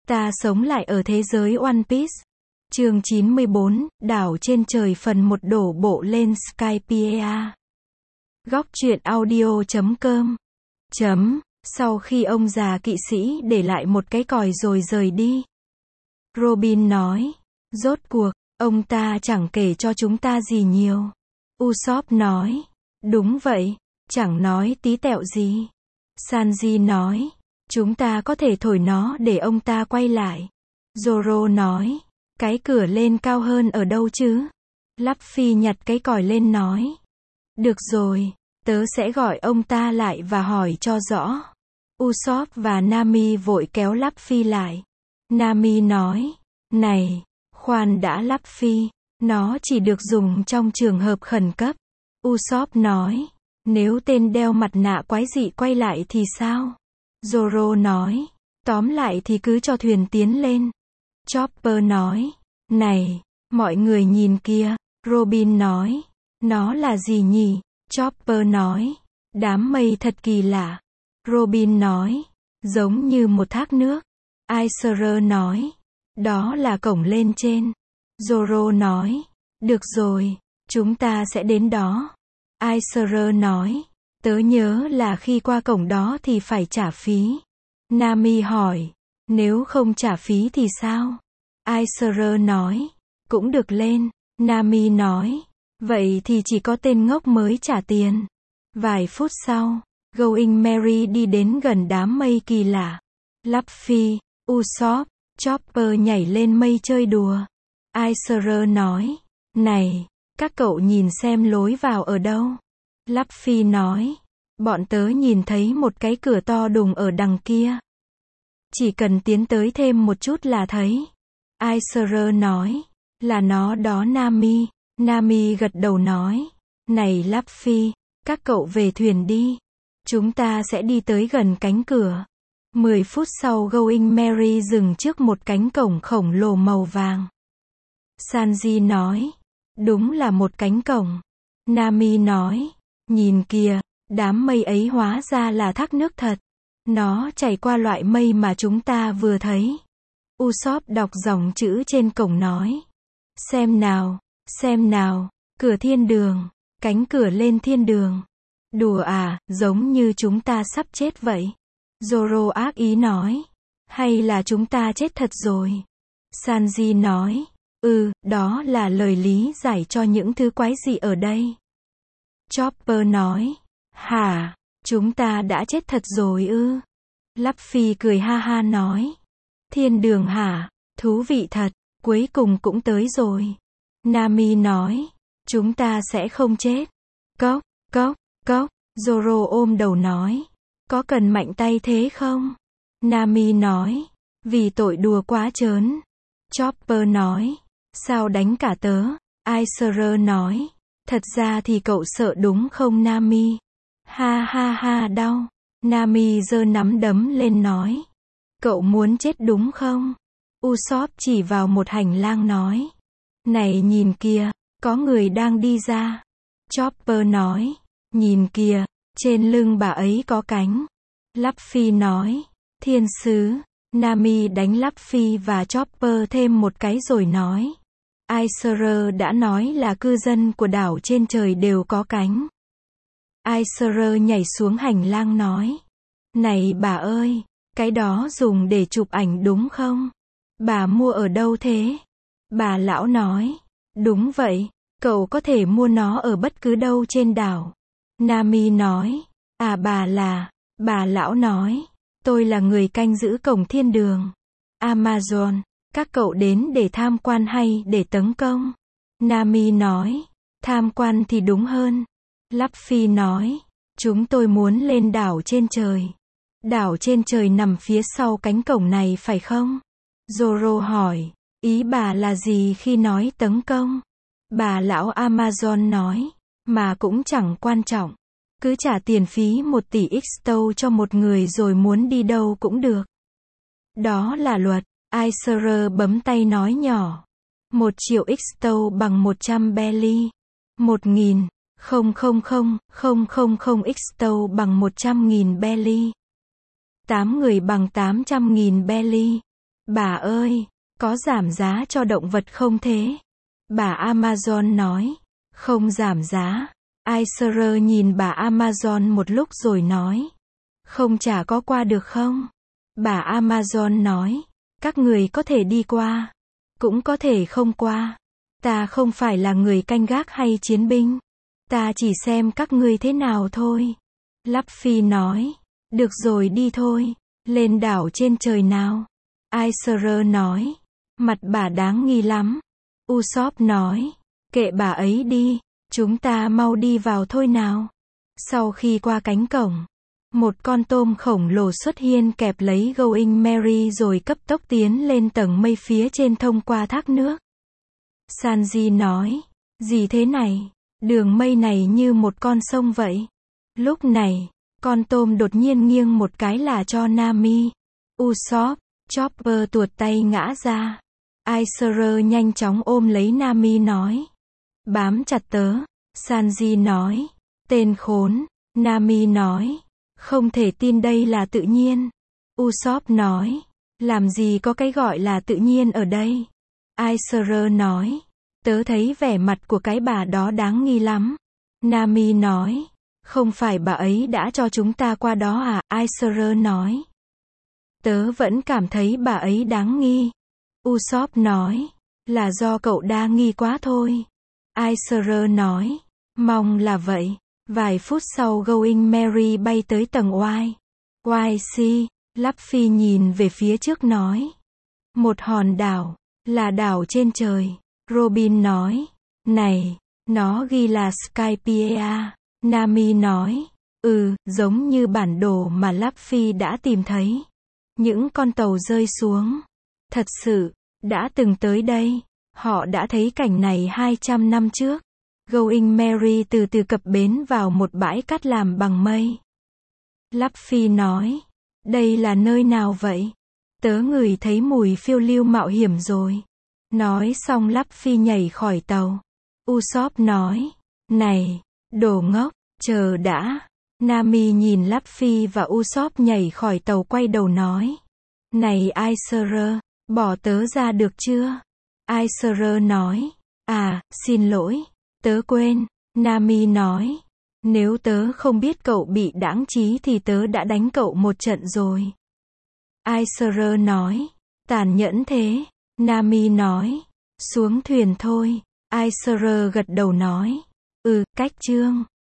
Ta sống lại ở thế giới One Piece. Chương 94, đảo trên trời phần 1 đổ bộ lên Skypiea. Góc truyện audio.com. Sau khi ông già kỵ sĩ để lại một cái còi rồi rời đi, Robin nói, rốt cuộc, ông ta chẳng kể cho chúng ta gì nhiều. Usopp nói, đúng vậy, chẳng nói tí tẹo gì. Sanji nói, chúng ta có thể thổi nó để ông ta quay lại. Zoro nói, cái cửa lên cao hơn ở đâu chứ? Luffy nhặt cái còi lên nói, được rồi, tớ sẽ gọi ông ta lại và hỏi cho rõ. Usopp và Nami vội kéo Luffy lại. Nami nói, này, khoan đã Luffy, nó chỉ được dùng trong trường hợp khẩn cấp. Usopp nói, nếu tên đeo mặt nạ quái dị quay lại thì sao? Zoro nói, tóm lại thì cứ cho thuyền tiến lên. Chopper nói, này, mọi người nhìn kia. Robin nói, nó là gì nhỉ? Chopper nói, đám mây thật kỳ lạ. Robin nói, giống như một thác nước. Aiser nói, đó là cổng lên trên. Zoro nói, được rồi, chúng ta sẽ đến đó. Aiser nói, tớ nhớ là khi qua cổng đó thì phải trả phí. Nami hỏi, nếu không trả phí thì sao? Aiser nói, cũng được lên. Nami nói, vậy thì chỉ có tên ngốc mới trả tiền. Vài phút sau, Going Merry đi đến gần đám mây kỳ lạ. Luffy, Usopp, Chopper nhảy lên mây chơi đùa. Aiser nói, này, các cậu nhìn xem lối vào ở đâu. Luffy nói, bọn tớ nhìn thấy một cái cửa to đùng ở đằng kia. Chỉ cần tiến tới thêm một chút là thấy. Aiser nói, là nó đó Nami. Nami gật đầu nói, này Luffy, các cậu về thuyền đi. Chúng ta sẽ đi tới gần cánh cửa. 10 phút sau Going Merry dừng trước một cánh cổng khổng lồ màu vàng. Sanji nói, đúng là một cánh cổng. Nami nói, nhìn kìa, đám mây ấy hóa ra là thác nước thật. Nó chảy qua loại mây mà chúng ta vừa thấy. Usopp đọc dòng chữ trên cổng nói, xem nào, cửa thiên đường, cánh cửa lên thiên đường. Đùa à, giống như chúng ta sắp chết vậy. Zoro ác ý nói, hay là chúng ta chết thật rồi? Sanji nói, đó là lời lý giải cho những thứ quái dị ở đây. Chopper nói, hả, chúng ta đã chết thật rồi ư? Luffy cười ha ha nói, thiên đường hả, thú vị thật, cuối cùng cũng tới rồi. Nami nói, chúng ta sẽ không chết. Cốc, Zoro ôm đầu nói, có cần mạnh tay thế không? Nami nói, vì tội đùa quá trớn. Chopper nói, sao đánh cả tớ? Aiser nói, thật ra thì cậu sợ đúng không Nami? Ha ha ha đau. Nami giơ nắm đấm lên nói, cậu muốn chết đúng không? Usopp chỉ vào một hành lang nói, này nhìn kìa, có người đang đi ra. Chopper nói, nhìn kìa, trên lưng bà ấy có cánh. Luffy nói, thiên sứ. Nami đánh Luffy và Chopper thêm một cái rồi nói, Aiser đã nói là cư dân của đảo trên trời đều có cánh. Aiser nhảy xuống hành lang nói, này bà ơi, cái đó dùng để chụp ảnh đúng không? Bà mua ở đâu thế? Bà lão nói, đúng vậy, cậu có thể mua nó ở bất cứ đâu trên đảo. Nami nói, à bà lão nói, tôi là người canh giữ cổng thiên đường. Amazon, các cậu đến để tham quan hay để tấn công? Nami nói, tham quan thì đúng hơn. Luffy nói, chúng tôi muốn lên đảo trên trời. Đảo trên trời nằm phía sau cánh cổng này phải không? Zoro hỏi, ý bà là gì khi nói tấn công? Bà lão Amazon nói, mà cũng chẳng quan trọng. Cứ trả tiền phí 1 tỷ Xto cho một người rồi muốn đi đâu cũng được. Đó là luật. Aiser bấm tay nói nhỏ. 1 triệu Xto bằng 100 belly. 1.000 Xto bằng 100.000 belly. 8 người bằng 800.000 belly. Bà ơi, có giảm giá cho động vật không thế? Bà Amazon nói. Không giảm giá. Acer nhìn bà Amazon một lúc rồi nói. Không chả có qua được không? Bà Amazon nói. Các người có thể đi qua. Cũng có thể không qua. Ta không phải là người canh gác hay chiến binh. Ta chỉ xem các ngươi thế nào thôi. Luffy nói. Được rồi đi thôi. Lên đảo trên trời nào. Acer nói. Mặt bà đáng nghi lắm. Usopp nói. Kệ bà ấy đi. Chúng ta mau đi vào thôi nào. Sau khi qua cánh cổng, một con tôm khổng lồ xuất hiện kẹp lấy Going Merry rồi cấp tốc tiến lên tầng mây phía trên thông qua thác nước. Sanji nói. Gì thế này? Đường mây này như một con sông vậy. Lúc này, con tôm đột nhiên nghiêng một cái là cho Nami. Usopp, Chopper tuột tay ngã ra. Acer nhanh chóng ôm lấy Nami nói. Bám chặt tớ. Sanji nói. Tên khốn. Nami nói. Không thể tin đây là tự nhiên. Usopp nói. Làm gì có cái gọi là tự nhiên ở đây. Acer nói. Tớ thấy vẻ mặt của cái bà đó đáng nghi lắm. Nami nói. Không phải bà ấy đã cho chúng ta qua đó à? Acer nói. Tớ vẫn cảm thấy bà ấy đáng nghi. Usopp nói. Là do cậu đa nghi quá thôi. Acer nói. Mong là vậy. Vài phút sau Going Merry bay tới tầng YC. Luffy nhìn về phía trước nói. Một hòn đảo. Là đảo trên trời. Robin nói. Này, nó ghi là Skypiea. Nami nói. Giống như bản đồ mà Luffy đã tìm thấy. Những con tàu rơi xuống. Thật sự, đã từng tới đây. Họ đã thấy cảnh này 200 năm trước. Going Merry từ từ cập bến vào một bãi cát làm bằng mây. Luffy nói. Đây là nơi nào vậy? Tớ ngửi thấy mùi phiêu lưu mạo hiểm rồi. Nói xong Luffy nhảy khỏi tàu. Usopp nói. Này, đồ ngốc, chờ đã. Nami nhìn Luffy và Usopp nhảy khỏi tàu quay đầu nói. Này Acer, bỏ tớ ra được chưa? Acer nói. À, xin lỗi. Tớ quên. Nami nói. Nếu tớ không biết cậu bị đãng trí thì tớ đã đánh cậu một trận rồi. Acer nói. Tàn nhẫn thế. Nami nói. Xuống thuyền thôi. Acer gật đầu nói. Cách chương.